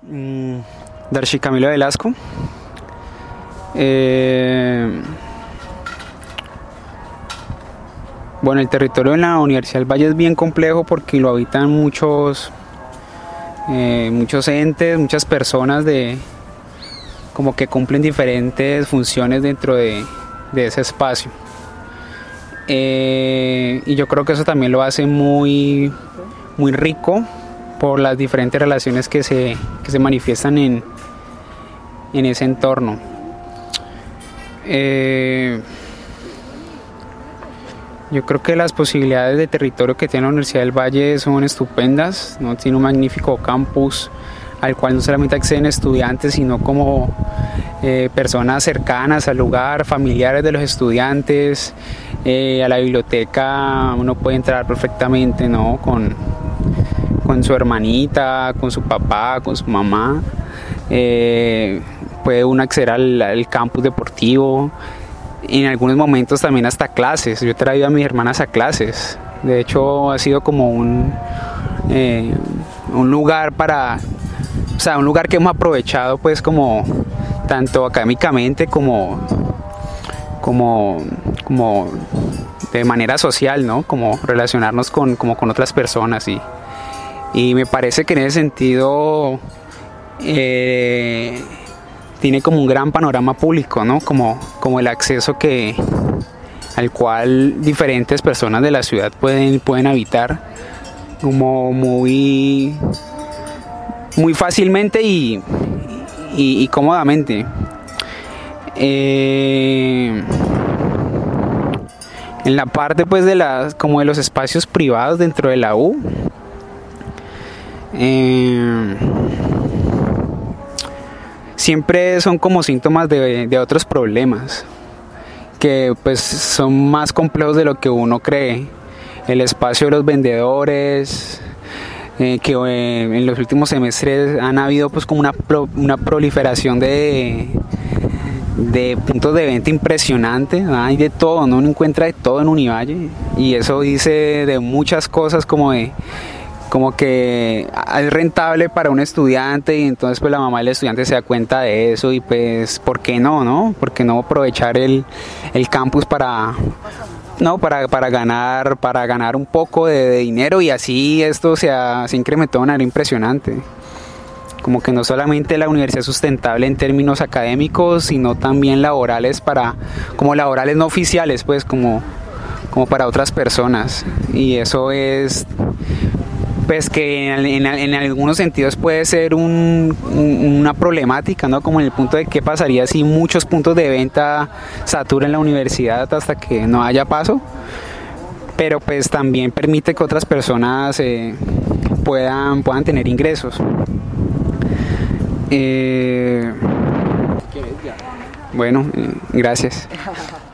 Mm, Darcy Camilo Velasco. Bueno, el territorio de la Universidad del Valle es bien complejo porque lo habitan muchos entes, muchas personas como que cumplen diferentes funciones dentro de ese espacio. Y yo creo que eso también lo hace muy rico por las diferentes relaciones que se manifiestan en ese entorno. Yo creo que las posibilidades de territorio que tiene la Universidad del Valle son estupendas, ¿no? Tiene un magnífico campus al cual no solamente acceden estudiantes, sino como personas cercanas al lugar, familiares de los estudiantes. A la biblioteca uno puede entrar perfectamente, ¿no? Con su hermanita, con su papá, con su mamá. Puede uno acceder al campus deportivo. En algunos momentos también hasta clases. Yo he traído a mis hermanas a clases. De hecho, ha sido como un lugar un lugar que hemos aprovechado, pues, como tanto académicamente como de manera social, ¿no? Como relacionarnos con otras personas y me parece que en ese sentido tiene como un gran panorama público, ¿no? Como el acceso al cual diferentes personas de la ciudad pueden habitar como muy fácilmente y cómodamente. En la parte, pues, de los espacios privados dentro de la U, siempre son como síntomas de otros problemas que, pues, son más complejos de lo que uno cree. El espacio de los vendedores, que en los últimos semestres han habido, pues, como una proliferación de puntos de venta impresionante. Hay de todo, ¿no? Uno encuentra de todo en Univalle y eso dice de muchas cosas, como que es rentable para un estudiante y entonces, pues, la mamá del estudiante se da cuenta de eso y, pues, ¿por qué no? ¿Por qué no aprovechar el campus para ganar un poco de dinero? Y así esto se incrementó de manera impresionante. Como que no solamente la universidad es sustentable en términos académicos, sino también laborales laborales no oficiales, pues, como para otras personas. Y eso es, pues, que en algunos sentidos puede ser una problemática, ¿no? Como en el punto de qué pasaría si muchos puntos de venta saturan la universidad hasta que no haya paso. Pero, pues, también permite que otras personas puedan tener ingresos. Bueno, gracias.